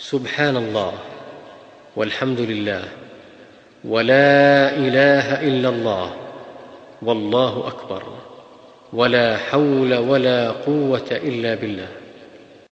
سبحان الله والحمد لله ولا إله إلا الله والله أكبر ولا حول ولا قوة إلا بالله.